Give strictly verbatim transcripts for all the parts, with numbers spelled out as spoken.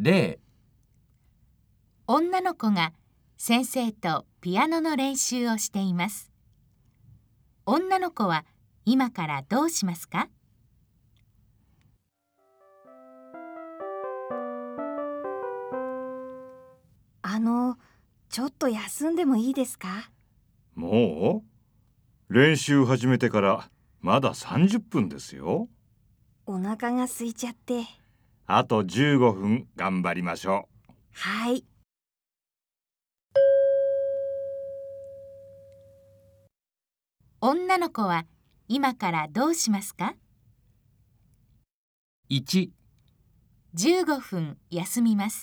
例、 女の子が先生とピアノの練習をしています。女の子は今からどうしますか？ あの、ちょっと休んでもいいですか？ もう練習始めてからまださんじゅっぷんですよ。 お腹が空いちゃって。 あとじゅうごふん頑張りましょう。 はい。 女の子は今からどうしますか？ いち、 じゅうごふん休みます。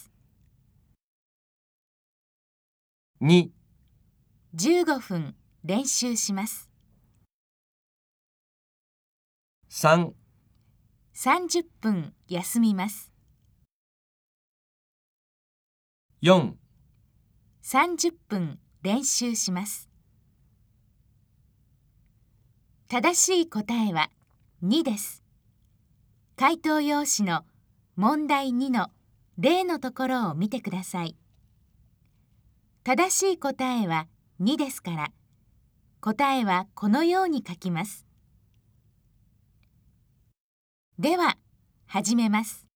に、 じゅうごふん練習します。 さん、 さんじゅっぷん休みます。 よん、 さんじゅっぷん練習します。正しい答えはにです。回答用紙の問題にの例のところを見てください。正しい答えはにですから、答えはこのように書きます。では、始めます。